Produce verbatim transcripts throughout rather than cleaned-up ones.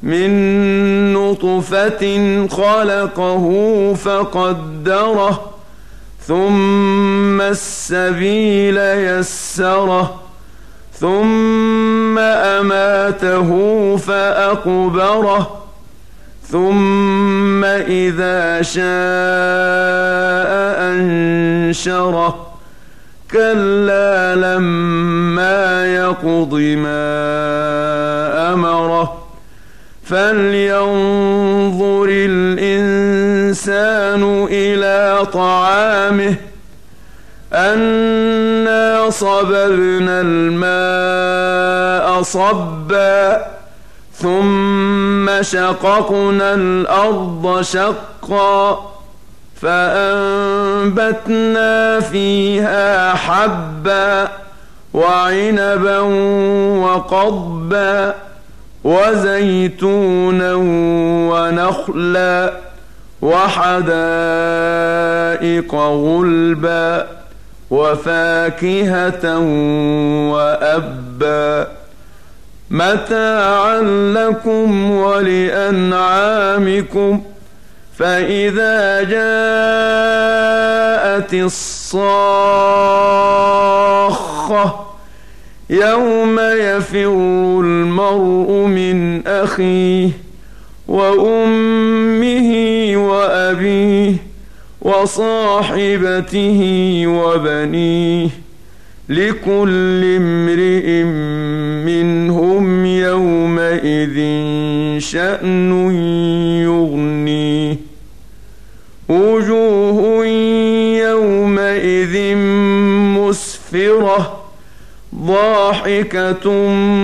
من نطفة خلقه فقدره ثم السبيل يسره ثم أماته فأقبره ثم إذا شاء أنشره كلا لما يقض ما أمره فلينظر الإنسان إلى طعامه أنا صببنا الماء صبا ثم شققنا الأرض شقا فأنبتنا فيها حبا وعنبا وقضبا وزيتونا ونخلا وحدائق غلبا وفاكهة وأبا متاعا لكم ولأنعامكم فإذا جاءت الصاخة يوم يفر المرء من أخيه وأمه وأبيه وصاحبته وبنيه لكل امرئ منهم يومئذ شأن يغنيه وجوه يومئذ مسفرة ضاحكة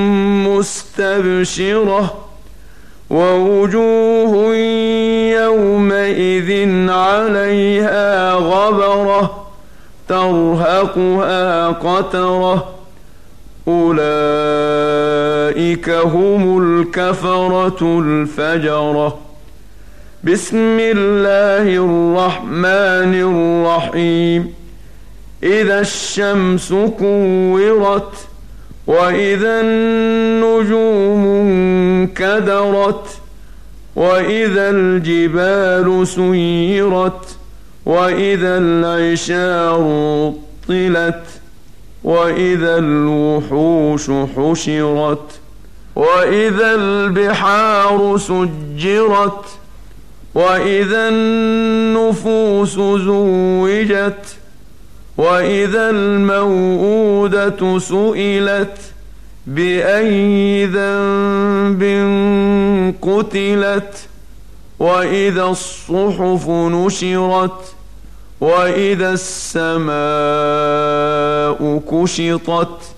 مستبشرة ووجوه يومئذ عليها غبرة ترهقها قترة أولئك هم الكفرة الفجرة. بسم الله الرحمن الرحيم. إذا الشمس كورت وإذا النجوم انكدرت وإذا الجبال سيرت وإذا العشار طلت وإذا الوحوش حشرت وإذا البحار سجرت وإذا النفوس زوجت وإذا الموءودة سئلت بأي ذنب قتلت وإذا الصحف نشرت وإذا السماء كشطت